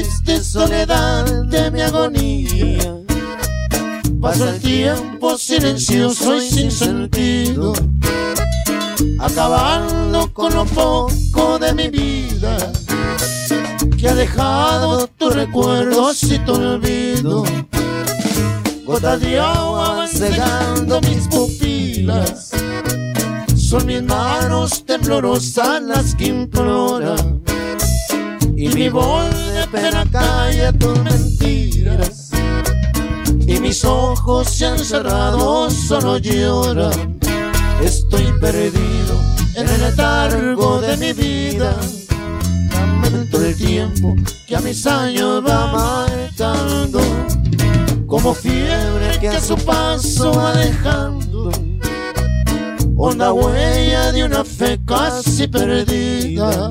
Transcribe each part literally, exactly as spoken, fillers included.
triste soledad de mi agonía. Pasa el tiempo silencioso y sin sentido, acabando con lo poco de mi vida que ha dejado tus recuerdos y tu olvido. Gotas de agua van cegando mis pupilas, son mis manos temblorosas las que imploran, y mi voz de pena calla tus mentiras, y mis ojos se han cerrado, solo lloran. Estoy perdido en el letargo de mi vida, lamento el tiempo que a mis años va marcando, como fiebre que a su paso va dejando honda huella de una fe casi perdida.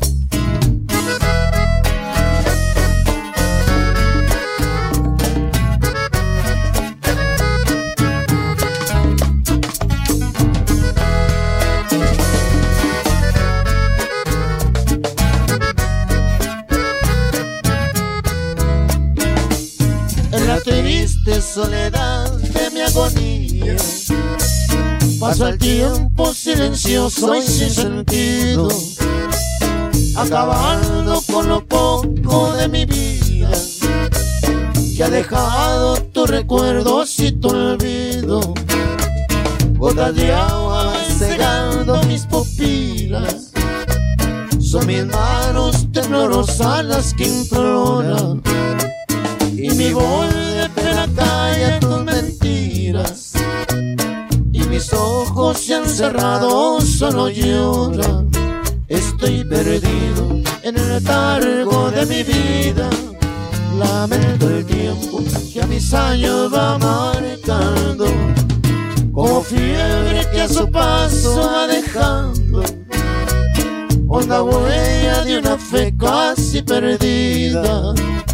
En la triste soledad de mi agonía, pasa el tiempo silencioso y sin sentido, acabando con lo poco de mi vida que ha dejado tus recuerdos y tu olvido. Gotas de agua van cegando mis pupilas, son mis manos temblorosas las que imploran, y mi voz de pena calla tus mentiras, y mis ojos se han cerrado, solo lloran. Estoy perdido en el letargo de mi vida, lamento el tiempo que a mis años va marcando, como fiebre que a su paso va dejando honda huella de una fe casi perdida.